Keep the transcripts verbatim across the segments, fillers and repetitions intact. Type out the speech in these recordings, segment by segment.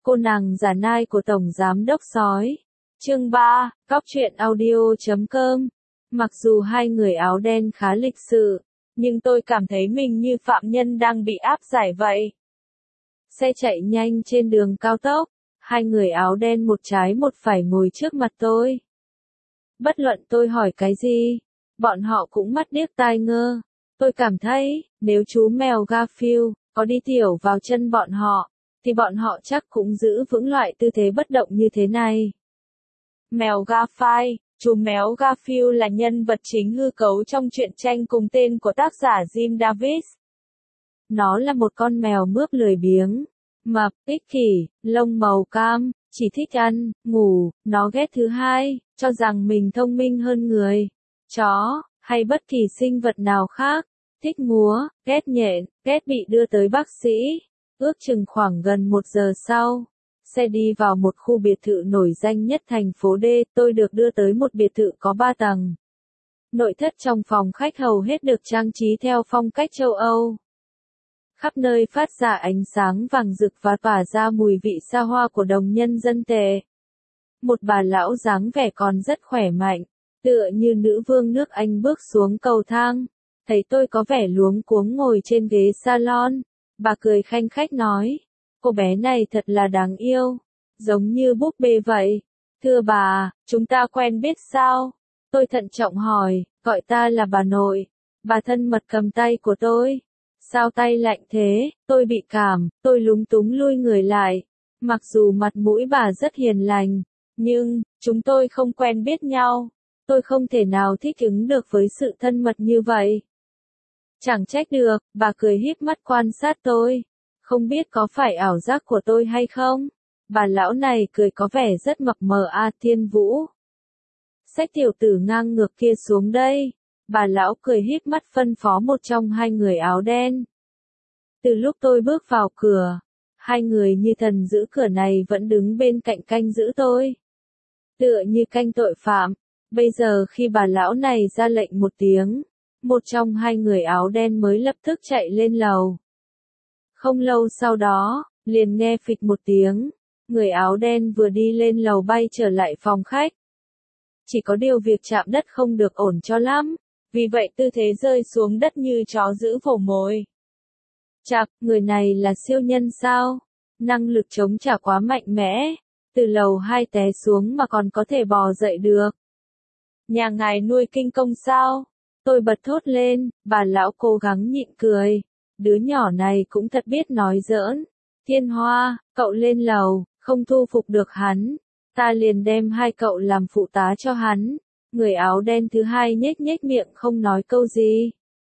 Cô nàng giả nai của Tổng Giám Đốc Sói. Chương ba, Cóc truyện audio chấm com. Mặc dù hai người áo đen khá lịch sự, nhưng tôi cảm thấy mình như phạm nhân đang bị áp giải vậy. Xe chạy nhanh trên đường cao tốc, hai người áo đen một trái một phải ngồi trước mặt tôi. Bất luận tôi hỏi cái gì, bọn họ cũng mắt điếc tai ngơ. Tôi cảm thấy, nếu chú mèo Garfield có đi tiểu vào chân bọn họ, thì bọn họ chắc cũng giữ vững loại tư thế bất động như thế này. Mèo Garfield, chú mèo Garfield là nhân vật chính hư cấu trong truyện tranh cùng tên của tác giả Jim Davis. Nó là một con mèo mướp lười biếng, mập, ích kỷ, lông màu cam, chỉ thích ăn, ngủ, nó ghét thứ hai, cho rằng mình thông minh hơn người, chó, hay bất kỳ sinh vật nào khác, thích múa, ghét nhện, ghét bị đưa tới bác sĩ. Ước chừng khoảng gần một giờ sau, xe đi vào một khu biệt thự nổi danh nhất thành phố D, tôi được đưa tới một biệt thự có ba tầng. Nội thất trong phòng khách hầu hết được trang trí theo phong cách châu Âu. Khắp nơi phát ra ánh sáng vàng rực và tỏa ra mùi vị xa hoa của đồng nhân dân tệ. Một bà lão dáng vẻ còn rất khỏe mạnh, tựa như nữ vương nước Anh bước xuống cầu thang. Thấy tôi có vẻ luống cuống ngồi trên ghế salon, bà cười khanh khách nói, cô bé này thật là đáng yêu, giống như búp bê vậy. Thưa bà, chúng ta quen biết sao? Tôi thận trọng hỏi, gọi ta là bà nội. Bà thân mật cầm tay của tôi. Sao tay lạnh thế? Tôi bị cảm, tôi lúng túng lui người lại. Mặc dù mặt mũi bà rất hiền lành, nhưng, chúng tôi không quen biết nhau. Tôi không thể nào thích ứng được với sự thân mật như vậy. Chẳng trách được, bà cười híp mắt quan sát tôi. Không biết có phải ảo giác của tôi hay không? Bà lão này cười có vẻ rất mập mờ. A Thiên Vũ. Xách tiểu tử ngang ngược kia xuống đây. Bà lão cười híp mắt phân phó một trong hai người áo đen. Từ lúc tôi bước vào cửa, hai người như thần giữ cửa này vẫn đứng bên cạnh canh giữ tôi. Tựa như canh tội phạm. Bây giờ khi bà lão này ra lệnh một tiếng, một trong hai người áo đen mới lập tức chạy lên lầu. Không lâu sau đó, liền nghe phịch một tiếng, người áo đen vừa đi lên lầu bay trở lại phòng khách. Chỉ có điều việc chạm đất không được ổn cho lắm, vì vậy tư thế rơi xuống đất như chó giữ vồ mồi. Chạp, người này là siêu nhân sao? Năng lực chống trả quá mạnh mẽ, từ lầu hai té xuống mà còn có thể bò dậy được. Nhà ngài nuôi kinh công sao? Tôi bật thốt lên, bà lão cố gắng nhịn cười. Đứa nhỏ này cũng thật biết nói giỡn. Thiên Hoa, cậu lên lầu, không thu phục được hắn. Ta liền đem hai cậu làm phụ tá cho hắn. Người áo đen thứ hai nhếch nhếch miệng không nói câu gì.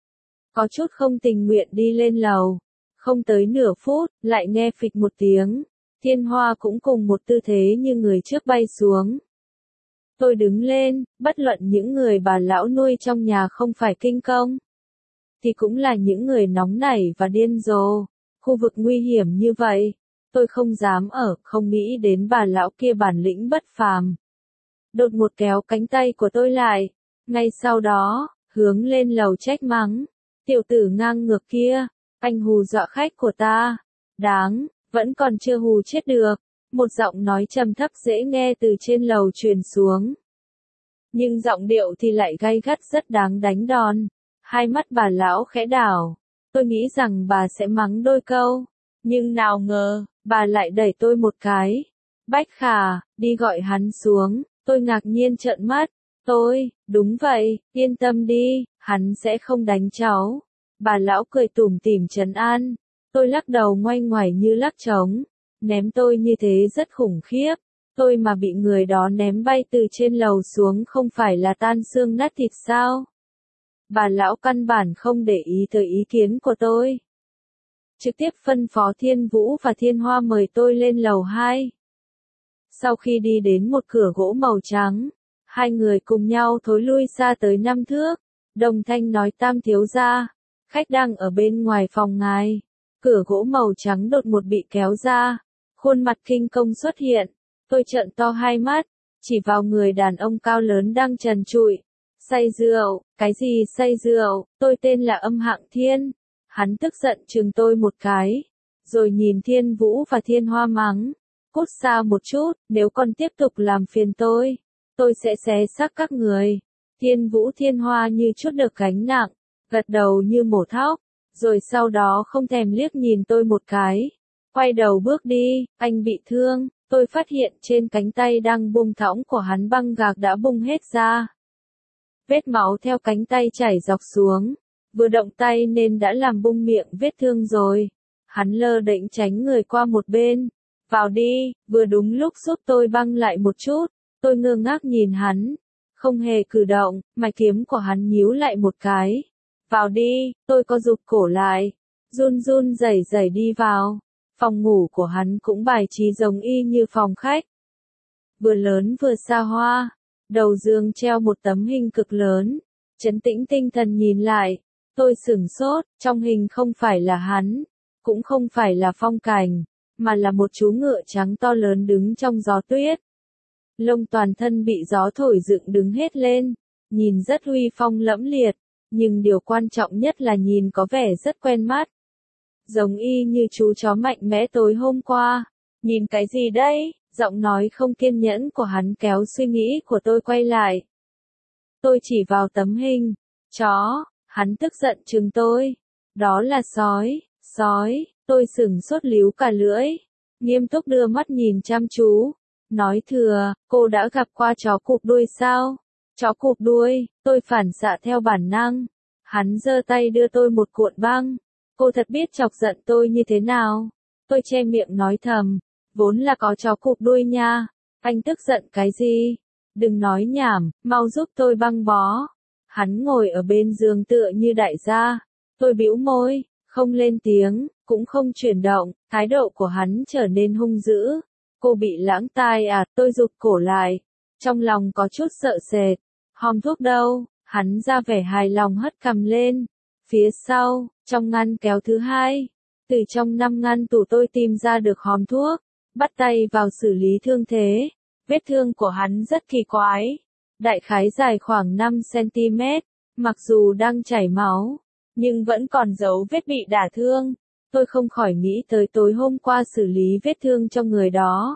Có chút không tình nguyện đi lên lầu. Không tới nửa phút, lại nghe phịch một tiếng. Thiên Hoa cũng cùng một tư thế như người trước bay xuống. Tôi đứng lên, bất luận những người bà lão nuôi trong nhà không phải kinh công, thì cũng là những người nóng nảy và điên rồ. Khu vực nguy hiểm như vậy, tôi không dám ở, không nghĩ đến bà lão kia bản lĩnh bất phàm. Đột một kéo cánh tay của tôi lại, ngay sau đó, hướng lên lầu trách mắng. Tiểu tử ngang ngược kia, anh hù dọa khách của ta. Đáng, vẫn còn chưa hù chết được. Một giọng nói trầm thấp dễ nghe từ trên lầu truyền xuống. Nhưng giọng điệu thì lại gay gắt rất đáng đánh đòn. Hai mắt bà lão khẽ đảo. Tôi nghĩ rằng bà sẽ mắng đôi câu. Nhưng nào ngờ, bà lại đẩy tôi một cái. Bách Khả, đi gọi hắn xuống. Tôi ngạc nhiên trợn mắt. Tôi, đúng vậy, yên tâm đi, hắn sẽ không đánh cháu. Bà lão cười tủm tỉm trấn an. Tôi lắc đầu ngoay ngoải như lắc trống. Ném tôi như thế rất khủng khiếp. Tôi mà bị người đó ném bay từ trên lầu xuống không phải là tan xương nát thịt sao? Bà lão căn bản không để ý tới ý kiến của tôi. Trực tiếp phân phó Thiên Vũ và Thiên Hoa mời tôi lên lầu hai. Sau khi đi đến một cửa gỗ màu trắng, hai người cùng nhau thối lui xa tới năm thước. Đồng thanh nói: Tam thiếu gia, khách đang ở bên ngoài phòng ngài. Cửa gỗ màu trắng đột một bị kéo ra. Khuôn mặt kinh công xuất hiện. Tôi trợn to hai mắt, chỉ vào người đàn ông cao lớn đang trần trụi. Say rượu, cái gì say rượu, tôi tên là Âm Hạng Thiên. Hắn tức giận chừng tôi một cái, rồi nhìn Thiên Vũ và Thiên Hoa mắng. cút xa một chút, nếu còn tiếp tục làm phiền tôi, tôi sẽ xé xác các người. Thiên Vũ Thiên Hoa như chút được gánh nặng, gật đầu như mổ thóc, rồi sau đó không thèm liếc nhìn tôi một cái. Quay đầu bước đi, anh bị thương, tôi phát hiện trên cánh tay đang buông thõng của hắn băng gạc đã bung hết ra. Vết máu theo cánh tay chảy dọc xuống, vừa động tay nên đã làm bung miệng vết thương rồi. Hắn lơ đễnh tránh người qua một bên. Vào đi, vừa đúng lúc giúp tôi băng lại một chút. Tôi ngơ ngác nhìn hắn, không hề cử động, mạch kiếm của hắn nhíu lại một cái. Vào đi, tôi có rụt cổ lại, run run rẩy rẩy đi vào. Phòng ngủ của hắn cũng bài trí giống y như phòng khách. Vừa lớn vừa xa hoa, đầu giường treo một tấm hình cực lớn. Trấn tĩnh tinh thần nhìn lại, tôi sửng sốt, trong hình không phải là hắn, cũng không phải là Phong Cảnh, mà là một chú ngựa trắng to lớn đứng trong gió tuyết. Lông toàn thân bị gió thổi dựng đứng hết lên, nhìn rất uy phong lẫm liệt, nhưng điều quan trọng nhất là nhìn có vẻ rất quen mắt. Giống y như chú chó mạnh mẽ tối hôm qua. Nhìn cái gì đây? Giọng nói không kiên nhẫn của hắn kéo suy nghĩ của tôi quay lại. Tôi chỉ vào tấm hình. Chó, hắn tức giận trừng tôi. Đó là sói, sói, tôi sửng sốt líu cả lưỡi. Nghiêm túc đưa mắt nhìn chăm chú. Nói thừa, cô đã gặp qua chó cụp đuôi sao? Chó cụp đuôi, tôi phản xạ theo bản năng. Hắn giơ tay đưa tôi một cuộn băng. Cô thật biết chọc giận tôi như thế nào. Tôi che miệng nói thầm, vốn là có chó cụp đuôi nha. Anh tức giận cái gì? Đừng nói nhảm, mau giúp tôi băng bó. Hắn ngồi ở bên giường tựa như đại gia. Tôi bĩu môi, không lên tiếng, cũng không chuyển động, thái độ của hắn trở nên hung dữ. Cô bị lãng tai à? Tôi rụt cổ lại, trong lòng có chút sợ sệt. Hòm thuốc đâu? Hắn ra vẻ hài lòng hất cằm lên. Phía sau, trong ngăn kéo thứ hai, từ trong năm ngăn tủ tôi tìm ra được hòm thuốc, bắt tay vào xử lý thương thế. Vết thương của hắn rất kỳ quái, đại khái dài khoảng năm xăng-ti-mét, mặc dù đang chảy máu, nhưng vẫn còn dấu vết bị đả thương. Tôi không khỏi nghĩ tới tối hôm qua xử lý vết thương cho người đó.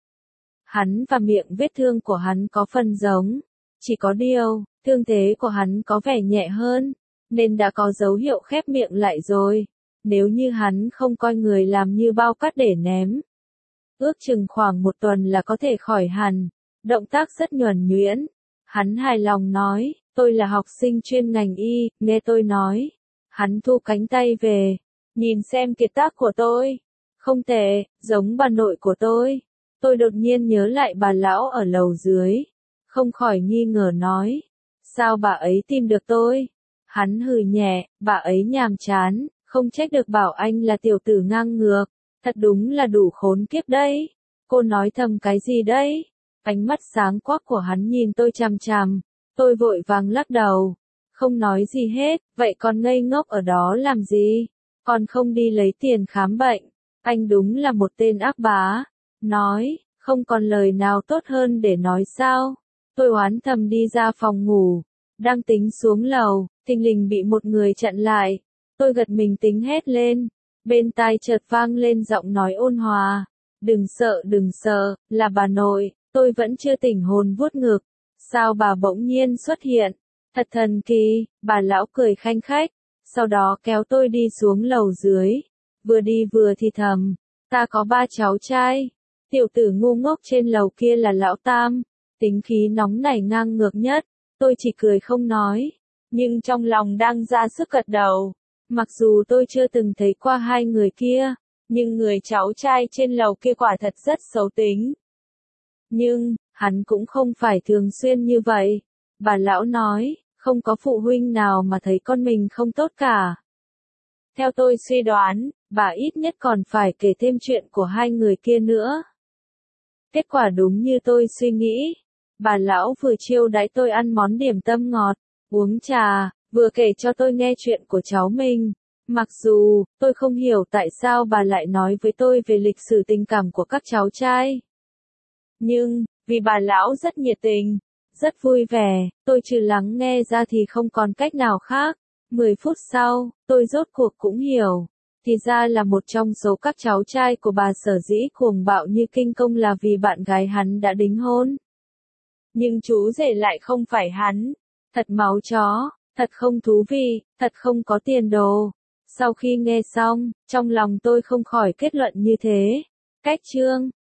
Hắn và miệng vết thương của hắn có phần giống, chỉ có điều, thương thế của hắn có vẻ nhẹ hơn, nên đã có dấu hiệu khép miệng lại rồi. Nếu như hắn không coi người làm như bao cát để ném, ước chừng khoảng một tuần là có thể khỏi hẳn. Động tác rất nhuần nhuyễn. Hắn hài lòng nói, tôi là học sinh chuyên ngành y, nghe tôi nói. Hắn thu cánh tay về, nhìn xem kiệt tác của tôi. Không tệ, giống bà nội của tôi. Tôi đột nhiên nhớ lại bà lão ở lầu dưới, không khỏi nghi ngờ nói, sao bà ấy tìm được tôi? Hắn hừ nhẹ, bà ấy nhàm chán, không trách được bảo anh là tiểu tử ngang ngược, thật đúng là đủ khốn kiếp đấy. Cô nói thầm cái gì đấy? Ánh mắt sáng quắc của hắn nhìn tôi chằm chằm, tôi vội vàng lắc đầu, không nói gì hết, vậy còn ngây ngốc ở đó làm gì? Còn không đi lấy tiền khám bệnh, anh đúng là một tên ác bá. Nói, không còn lời nào tốt hơn để nói sao? Tôi oán thầm đi ra phòng ngủ, đang tính xuống lầu, thình lình bị một người chặn lại. Tôi gật mình tính hét lên, bên tai chợt vang lên giọng nói ôn hòa, đừng sợ đừng sợ, là bà nội. Tôi vẫn chưa tỉnh hồn vuốt ngực, sao bà bỗng nhiên xuất hiện? Thật thần kỳ. Bà lão cười khanh khách, sau đó kéo tôi đi xuống lầu dưới, vừa đi vừa thì thầm, ta có ba cháu trai. Tiểu tử ngu ngốc trên lầu kia là lão Tam, tính khí nóng nảy ngang ngược nhất. Tôi chỉ cười không nói, nhưng trong lòng đang ra sức gật đầu. Mặc dù tôi chưa từng thấy qua hai người kia, nhưng người cháu trai trên lầu kia quả thật rất xấu tính. Nhưng, hắn cũng không phải thường xuyên như vậy. Bà lão nói, không có phụ huynh nào mà thấy con mình không tốt cả. Theo tôi suy đoán, bà ít nhất còn phải kể thêm chuyện của hai người kia nữa. Kết quả đúng như tôi suy nghĩ. Bà lão vừa chiêu đãi tôi ăn món điểm tâm ngọt, uống trà, vừa kể cho tôi nghe chuyện của cháu mình. Mặc dù, tôi không hiểu tại sao bà lại nói với tôi về lịch sử tình cảm của các cháu trai. Nhưng, vì bà lão rất nhiệt tình, rất vui vẻ, tôi trừ lắng nghe ra thì không còn cách nào khác. Mười phút sau, tôi rốt cuộc cũng hiểu. thì ra là một trong số các cháu trai của bà sở dĩ cuồng bạo như kinh công là vì bạn gái hắn đã đính hôn. Nhưng chú rể lại không phải hắn. Thật máu chó, thật không thú vị, thật không có tiền đồ. Sau khi nghe xong, trong lòng tôi không khỏi kết luận như thế. Cách chương